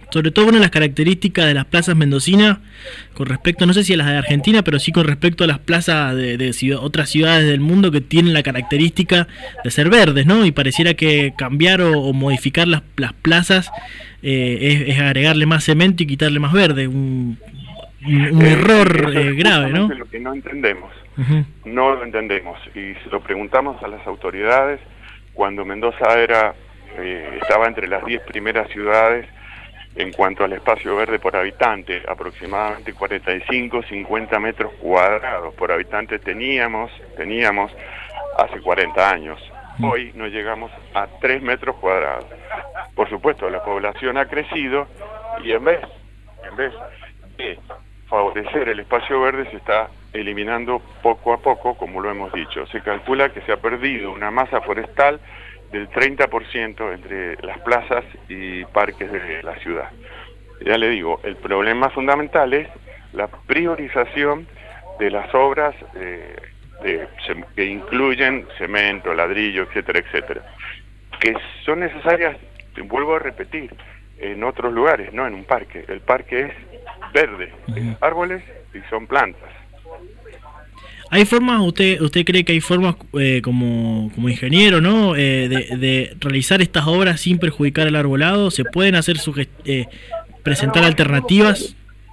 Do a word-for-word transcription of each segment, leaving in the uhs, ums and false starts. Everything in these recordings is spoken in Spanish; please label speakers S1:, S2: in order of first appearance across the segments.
S1: sobre todo una de las características de las plazas mendocinas, con respecto, no sé si a las de Argentina, pero sí con respecto a las plazas de, de ciudad, otras ciudades del mundo que tienen la característica de ser verdes, ¿no? Y pareciera que cambiar o, o modificar las, las plazas eh, es, es agregarle más cemento y quitarle más verde, un, un, un
S2: eh,
S1: error
S2: eso
S1: eh,
S2: es
S1: grave, ¿no?
S2: lo que no entendemos,
S1: Uh-huh.
S2: no lo entendemos, y se lo preguntamos a las autoridades cuando Mendoza era eh, estaba entre las diez primeras ciudades en cuanto al espacio verde por habitante, aproximadamente cuarenta y cinco, cincuenta metros cuadrados por habitante teníamos, teníamos hace cuarenta años. Hoy no llegamos a tres metros cuadrados. Por supuesto, la población ha crecido y en vez, en vez de favorecer el espacio verde se está eliminando poco a poco, como lo hemos dicho. Se calcula que se ha perdido una masa forestal del treinta por ciento entre las plazas y parques de la ciudad. Ya le digo, el problema fundamental es la priorización de las obras eh, de, que incluyen cemento, ladrillo, etcétera, etcétera, que son necesarias, vuelvo a repetir, en otros lugares, no en un parque. El parque es verde, es árboles y son plantas.
S1: ¿Hay formas, usted usted cree que hay formas eh, como, como ingeniero, ¿no? Eh, de, de realizar estas obras sin perjudicar el arbolado? ¿Se pueden hacer eh, presentar alternativas?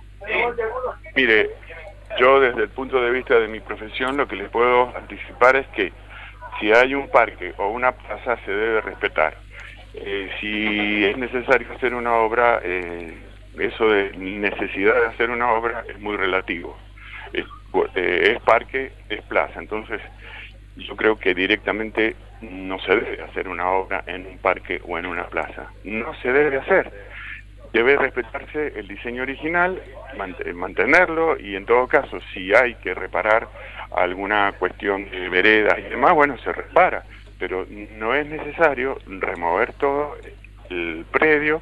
S2: Mire, yo desde el punto de vista de mi profesión lo que les puedo anticipar es que si hay un parque o una plaza se debe respetar. Eh, si es necesario hacer una obra, eh, eso de necesidad de hacer una obra es muy relativo. Es, eh, es parque, es plaza, entonces yo creo que directamente no se debe hacer una obra en un parque o en una plaza. No se debe hacer. Debe respetarse el diseño original, mantenerlo y en todo caso, si hay que reparar alguna cuestión de veredas y demás, bueno, se repara, pero no es necesario remover todo el predio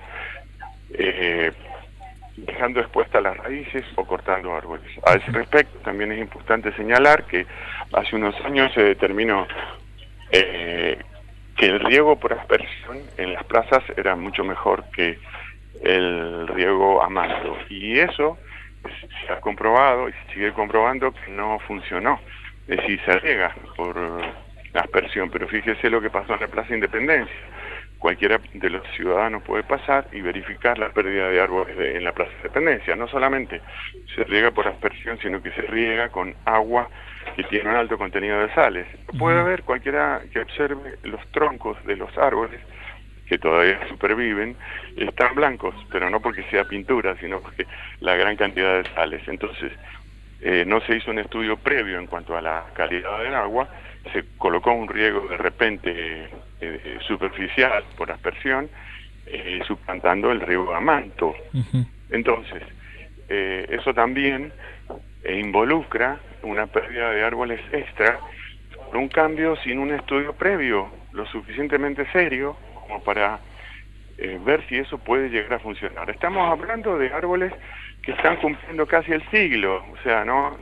S2: eh, dejando expuestas las raíces o cortando árboles. A ese respecto también es importante señalar que hace unos años se determinó eh, que el riego por aspersión en las plazas era mucho mejor que el riego a manto, y eso se ha comprobado y se sigue comprobando que no funcionó. Es decir, se riega por aspersión, pero fíjese lo que pasó en la Plaza Independencia. Cualquiera de los ciudadanos puede pasar y verificar la pérdida de árboles de, en la Plaza Independencia. No solamente se riega por aspersión, sino que se riega con agua que tiene un alto contenido de sales. Puede ver cualquiera que observe los troncos de los árboles que todavía superviven, están blancos, pero no porque sea pintura, sino porque la gran cantidad de sales. Entonces, eh, no se hizo un estudio previo en cuanto a la calidad del agua, se colocó un riego de repente eh, superficial por aspersión, eh, suplantando el riego a manto. Uh-huh. Entonces, eh, eso también eh, involucra una pérdida de árboles extra por un cambio sin un estudio previo lo suficientemente serio como para eh, ver si eso puede llegar a funcionar. Estamos hablando de árboles que están cumpliendo casi el siglo, o sea, no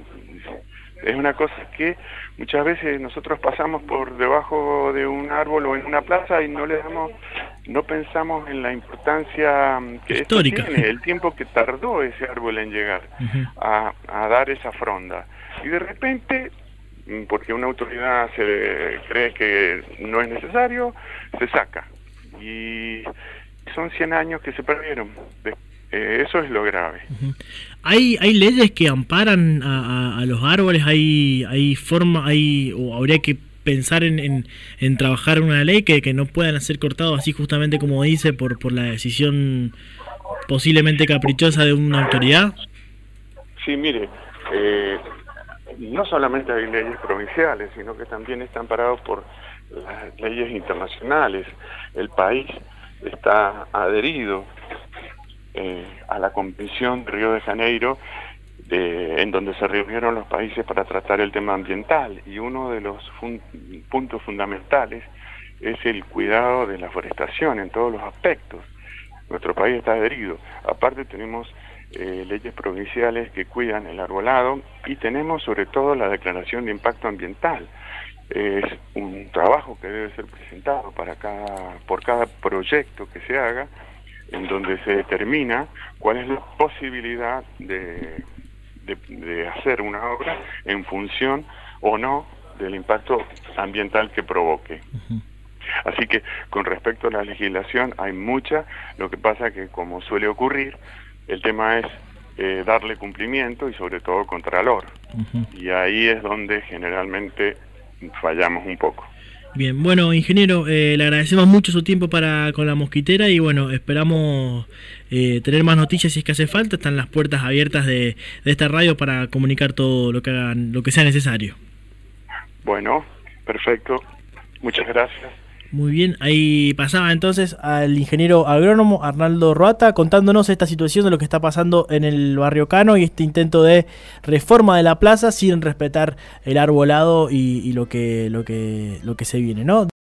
S2: es una cosa que muchas veces nosotros pasamos por debajo de un árbol o en una plaza y no le damos, no pensamos en la importancia que
S1: histórica
S2: esto tiene, el tiempo que tardó ese árbol en llegar uh-huh. a, a dar esa fronda. Y de repente, porque una autoridad se cree que no es necesario, se saca. Y son cien años que se perdieron. Eh, eso es lo grave.
S1: Uh-huh. ¿Hay hay leyes que amparan a, a, a los árboles? ¿Hay hay forma, hay o habría que pensar en, en, en trabajar una ley que, que no puedan ser cortados así justamente como dice por, por la decisión posiblemente caprichosa de una autoridad?
S2: Sí, mire, eh, no solamente hay leyes provinciales, sino que también están parados por las leyes internacionales. El país está adherido eh, a la Convención de Río de Janeiro, de, en donde se reunieron los países para tratar el tema ambiental, y uno de los fun puntos fundamentales es el cuidado de la forestación en todos los aspectos. Nuestro país está adherido. Aparte tenemos eh, leyes provinciales que cuidan el arbolado y tenemos sobre todo la declaración de impacto ambiental. Es un trabajo que debe ser presentado para cada, por cada proyecto que se haga, en donde se determina cuál es la posibilidad de, de, de hacer una obra en función o no del impacto ambiental que provoque. Uh-huh. Así que con respecto a la legislación hay mucha, lo que pasa que como suele ocurrir, el tema es eh, darle cumplimiento y sobre todo contralor. Uh-huh. Y ahí es donde generalmente fallamos un poco.
S1: Bien, bueno, ingeniero, eh, le agradecemos mucho su tiempo para con la mosquitera y bueno, esperamos eh, tener más noticias si es que hace falta. Están las puertas abiertas de, de esta radio para comunicar todo lo que hagan, lo que sea necesario.
S2: Bueno, perfecto. Muchas gracias.
S1: Muy bien, ahí pasaba entonces al ingeniero agrónomo Arnaldo Roata contándonos esta situación de lo que está pasando en el barrio Cano y este intento de reforma de la plaza sin respetar el arbolado y, y lo que lo que lo que se viene, ¿no?